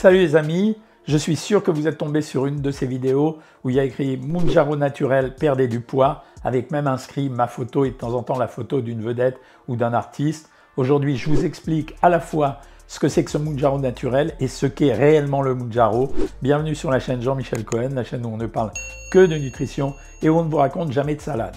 Salut les amis, je suis sûr que vous êtes tombé sur une de ces vidéos où il y a écrit Mounjaro naturel, perdez du poids, avec même inscrit ma photo et de temps en temps la photo d'une vedette ou d'un artiste. Aujourd'hui, je vous explique à la fois ce que c'est que ce Mounjaro naturel et ce qu'est réellement le Mounjaro. Bienvenue sur la chaîne Jean-Michel Cohen, la chaîne où on ne parle que de nutrition et où on ne vous raconte jamais de salade.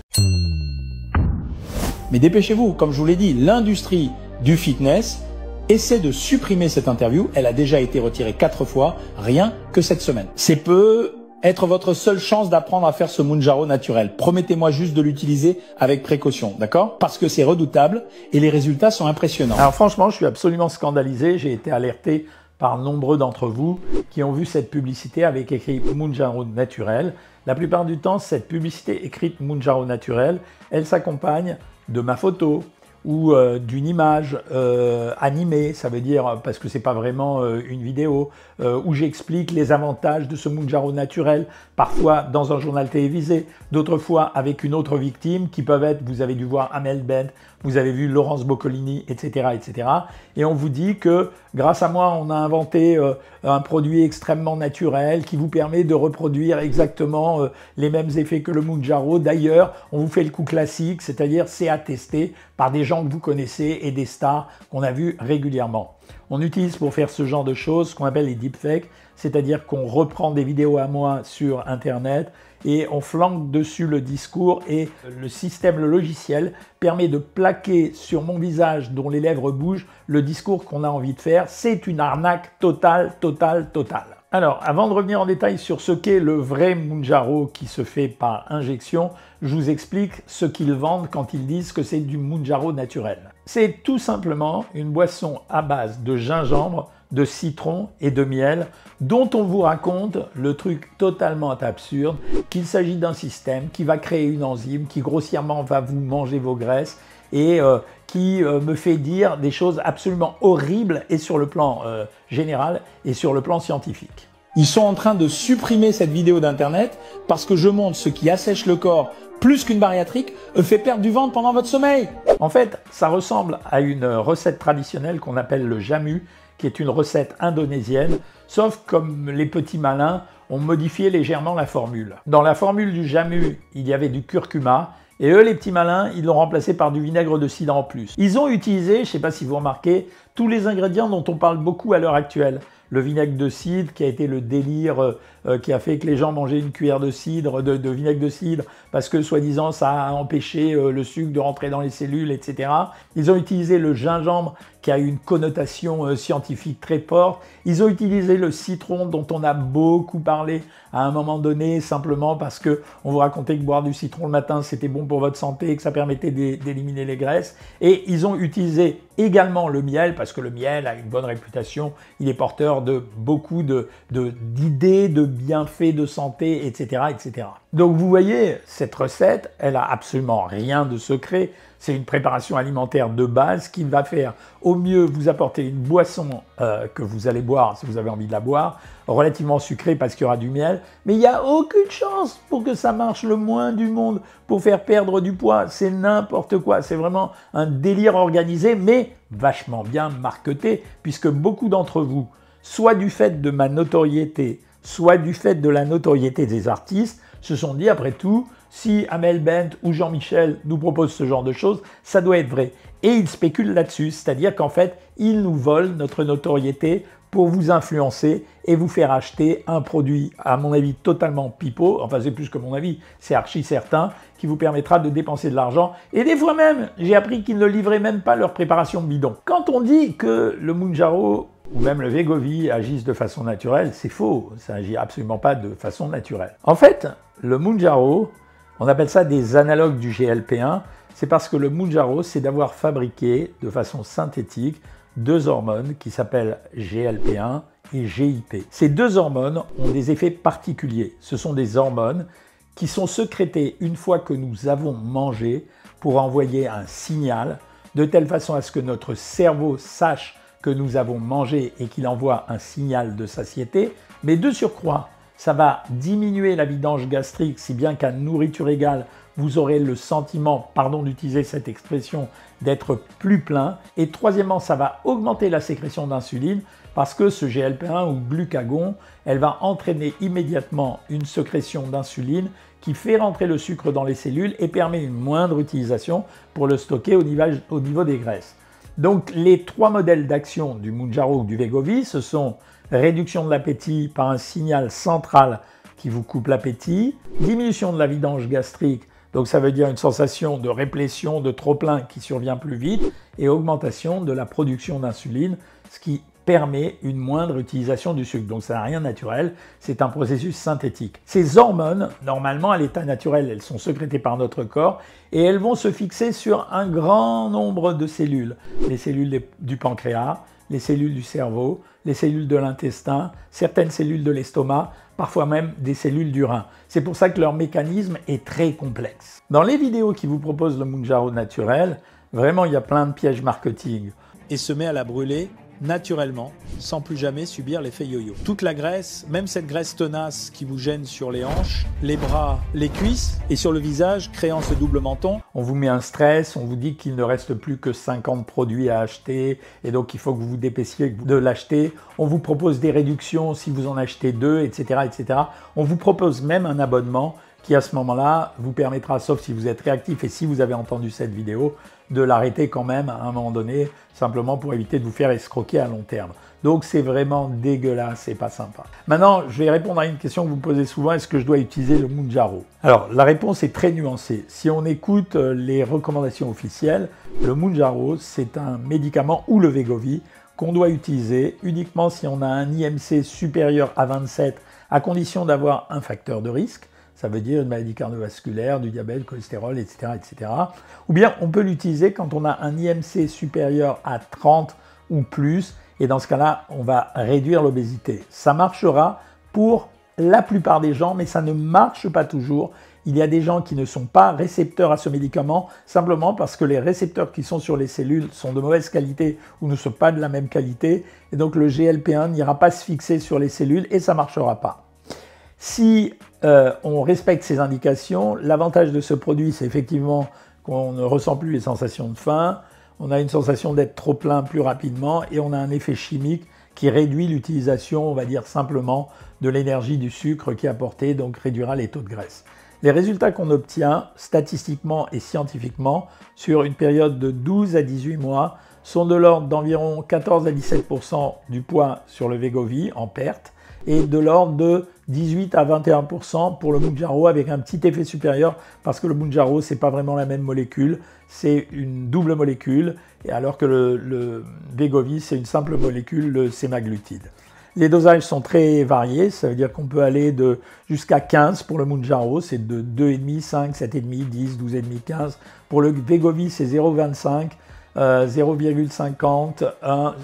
Mais dépêchez-vous, comme je vous l'ai dit, l'industrie du fitness essaie de supprimer cette interview. Elle a déjà été retirée 4 fois, rien que cette semaine. C'est peut être votre seule chance d'apprendre à faire ce Mounjaro naturel. Promettez-moi juste de l'utiliser avec précaution, d'accord? Parce que c'est redoutable et les résultats sont impressionnants. Alors franchement, je suis absolument scandalisé. J'ai été alerté par nombreux d'entre vous qui ont vu cette publicité avec écrit Mounjaro naturel. La plupart du temps, cette publicité écrite Mounjaro naturel, elle s'accompagne de ma photo ou d'une image animée, ça veut dire, parce que c'est pas vraiment une vidéo, où j'explique les avantages de ce Mounjaro naturel, parfois dans un journal télévisé, d'autres fois avec une autre victime, qui peuvent être, vous avez dû voir Amel Bent, vous avez vu Laurence Boccolini, etc., etc. Et on vous dit que grâce à moi, on a inventé un produit extrêmement naturel qui vous permet de reproduire exactement les mêmes effets que le Mounjaro. D'ailleurs, on vous fait le coup classique, c'est-à-dire c'est attesté par des gens que vous connaissez et des stars qu'on a vus régulièrement. On utilise pour faire ce genre de choses ce qu'on appelle les deepfakes, c'est-à-dire qu'on reprend des vidéos à moi sur Internet et on flanque dessus le discours et le système, le logiciel, permet de plaquer sur mon visage dont les lèvres bougent le discours qu'on a envie de faire. C'est une arnaque totale. Alors, avant de revenir en détail sur ce qu'est le vrai Mounjaro qui se fait par injection, je vous explique ce qu'ils vendent quand ils disent que c'est du Mounjaro naturel. C'est tout simplement une boisson à base de gingembre, de citron et de miel dont on vous raconte le truc totalement absurde qu'il s'agit d'un système qui va créer une enzyme qui grossièrement va vous manger vos graisses et qui me fait dire des choses absolument horribles et sur le plan général et sur le plan scientifique. Ils sont en train de supprimer cette vidéo d'internet parce que je montre ce qui assèche le corps plus qu'une bariatrique fait perdre du ventre pendant votre sommeil. En fait, ça ressemble à une recette traditionnelle qu'on appelle le jamu, qui est une recette indonésienne, sauf comme les petits malins ont modifié légèrement la formule. Dans la formule du jamu, il y avait du curcuma, et eux, les petits malins, ils l'ont remplacé par du vinaigre de cidre en plus. Ils ont utilisé, je ne sais pas si vous remarquez, tous les ingrédients dont on parle beaucoup à l'heure actuelle. Le vinaigre de cidre qui a été le délire qui a fait que les gens mangeaient une cuillère de cidre, de vinaigre de cidre, parce que soi-disant ça a empêché le sucre de rentrer dans les cellules, etc. Ils ont utilisé le gingembre qui a une connotation scientifique très forte. Ils ont utilisé le citron dont on a beaucoup parlé à un moment donné, simplement parce que on vous racontait que boire du citron le matin c'était bon pour votre santé et que ça permettait d'éliminer les graisses. Et ils ont utilisé également le miel, parce que le miel a une bonne réputation, il est porteur de beaucoup d'idées, de bienfaits de santé, etc., etc. Donc vous voyez, cette recette, elle a absolument rien de secret. C'est une préparation alimentaire de base qui va faire au mieux vous apporter une boisson que vous allez boire si vous avez envie de la boire, relativement sucrée parce qu'il y aura du miel, mais il n'y a aucune chance pour que ça marche le moins du monde pour faire perdre du poids. C'est n'importe quoi, c'est vraiment un délire organisé, mais vachement bien marketé, puisque beaucoup d'entre vous, soit du fait de ma notoriété, soit du fait de la notoriété des artistes, se sont dit après tout, si Amel Bent ou Jean-Michel nous proposent ce genre de choses, ça doit être vrai. Et ils spéculent là-dessus, c'est-à-dire qu'en fait, ils nous volent notre notoriété pour vous influencer et vous faire acheter un produit, à mon avis, totalement pipeau, enfin c'est plus que mon avis, c'est archi certain, qui vous permettra de dépenser de l'argent. Et des fois même, j'ai appris qu'ils ne livraient même pas leur préparation bidon. Quand on dit que le Mounjaro ou même le Wegovy agissent de façon naturelle, c'est faux, ça n'agit absolument pas de façon naturelle. En fait, le Mounjaro, on appelle ça des analogues du GLP-1, c'est parce que le Mounjaro, c'est d'avoir fabriqué de façon synthétique 2 hormones qui s'appellent GLP-1 et GIP. Ces 2 hormones ont des effets particuliers. Ce sont des hormones qui sont sécrétées une fois que nous avons mangé pour envoyer un signal de telle façon à ce que notre cerveau sache que nous avons mangé et qu'il envoie un signal de satiété, mais de surcroît, ça va diminuer la vidange gastrique si bien qu'à nourriture égale, vous aurez le sentiment, pardon d'utiliser cette expression, d'être plus plein. Et troisièmement, ça va augmenter la sécrétion d'insuline parce que ce GLP-1 ou glucagon, elle va entraîner immédiatement une sécrétion d'insuline qui fait rentrer le sucre dans les cellules et permet une moindre utilisation pour le stocker au niveau des graisses. Donc les trois modèles d'action du Mounjaro ou du Wegovy, ce sont réduction de l'appétit par un signal central qui vous coupe l'appétit, diminution de la vidange gastrique, donc ça veut dire une sensation de réplétion, de trop-plein qui survient plus vite, et augmentation de la production d'insuline, ce qui permet une moindre utilisation du sucre. Donc ça n'a rien de naturel, c'est un processus synthétique. Ces hormones, normalement à l'état naturel, elles sont sécrétées par notre corps et elles vont se fixer sur un grand nombre de cellules. Les cellules du pancréas, les cellules du cerveau, les cellules de l'intestin, certaines cellules de l'estomac, parfois même des cellules du rein. C'est pour ça que leur mécanisme est très complexe. Dans les vidéos qui vous proposent le Mounjaro naturel, vraiment il y a plein de pièges marketing. Et se met à la brûler naturellement, sans plus jamais subir l'effet yo-yo. Toute la graisse, même cette graisse tenace qui vous gêne sur les hanches, les bras, les cuisses et sur le visage, créant ce double menton. On vous met un stress, on vous dit qu'il ne reste plus que 50 produits à acheter et donc il faut que vous vous dépêchiez de l'acheter. On vous propose des réductions si vous en achetez 2, etc., etc. On vous propose même un abonnement qui à ce moment-là vous permettra, sauf si vous êtes réactif et si vous avez entendu cette vidéo, de l'arrêter quand même à un moment donné, simplement pour éviter de vous faire escroquer à long terme. Donc c'est vraiment dégueulasse, c'est pas sympa. Maintenant, je vais répondre à une question que vous posez souvent, est-ce que je dois utiliser le Mounjaro? Alors la réponse est très nuancée. Si on écoute les recommandations officielles, le Mounjaro c'est un médicament ou le Wegovy qu'on doit utiliser uniquement si on a un IMC supérieur à 27 à condition d'avoir un facteur de risque. Ça veut dire une maladie cardiovasculaire, du diabète, cholestérol, etc., etc. Ou bien on peut l'utiliser quand on a un IMC supérieur à 30 ou plus, et dans ce cas-là, on va réduire l'obésité. Ça marchera pour la plupart des gens, mais ça ne marche pas toujours. Il y a des gens qui ne sont pas récepteurs à ce médicament, simplement parce que les récepteurs qui sont sur les cellules sont de mauvaise qualité ou ne sont pas de la même qualité, et donc le GLP-1 n'ira pas se fixer sur les cellules et ça ne marchera pas. Si on respecte ces indications, l'avantage de ce produit, c'est effectivement qu'on ne ressent plus les sensations de faim, on a une sensation d'être trop plein plus rapidement et on a un effet chimique qui réduit l'utilisation, on va dire simplement, de l'énergie du sucre qui est apporté, donc réduira les taux de graisse. Les résultats qu'on obtient statistiquement et scientifiquement sur une période de 12 à 18 mois sont de l'ordre d'environ 14 à 17% du poids sur le Wegovy en perte, et de l'ordre de 18 à 21% pour le Mounjaro avec un petit effet supérieur parce que le Mounjaro, ce n'est pas vraiment la même molécule, c'est une double molécule, et alors que le Wegovy, c'est une simple molécule, le sémaglutide. Les dosages sont très variés, ça veut dire qu'on peut aller jusqu'à 15 pour le Mounjaro, c'est de 2,5, 5, 7,5, 10, 12,5, 15. Pour le Wegovy, c'est 0,25, 0,50, 1,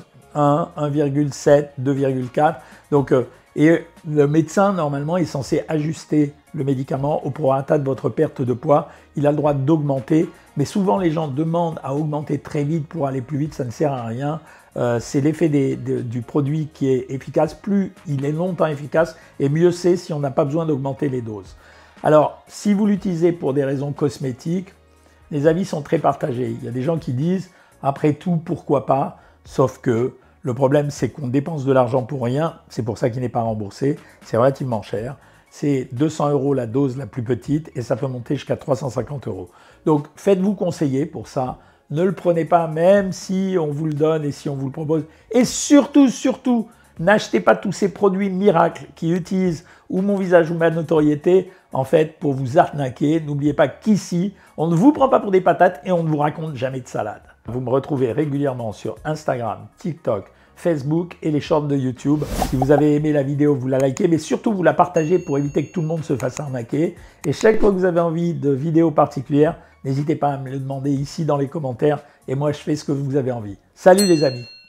1,7, 2,4. Donc, et le médecin, normalement, est censé ajuster le médicament au prorata de votre perte de poids. Il a le droit d'augmenter, mais souvent les gens demandent à augmenter très vite pour aller plus vite, ça ne sert à rien. C'est l'effet du produit qui est efficace. Plus il est longtemps efficace, et mieux c'est si on n'a pas besoin d'augmenter les doses. Alors, si vous l'utilisez pour des raisons cosmétiques, les avis sont très partagés. Il y a des gens qui disent, après tout, pourquoi pas, sauf que le problème, c'est qu'on dépense de l'argent pour rien, c'est pour ça qu'il n'est pas remboursé, c'est relativement cher. C'est 200 € la dose la plus petite et ça peut monter jusqu'à 350 €. Donc faites-vous conseiller pour ça, ne le prenez pas même si on vous le donne et si on vous le propose. Et surtout, surtout, n'achetez pas tous ces produits miracles qui utilisent ou mon visage ou ma notoriété en fait pour vous arnaquer. N'oubliez pas qu'ici, on ne vous prend pas pour des patates et on ne vous raconte jamais de salade. Vous me retrouvez régulièrement sur Instagram, TikTok, Facebook et les shorts de YouTube. Si vous avez aimé la vidéo, vous la likez, mais surtout vous la partagez pour éviter que tout le monde se fasse arnaquer. Et chaque fois que vous avez envie de vidéos particulières, n'hésitez pas à me le demander ici dans les commentaires et moi je fais ce que vous avez envie. Salut les amis!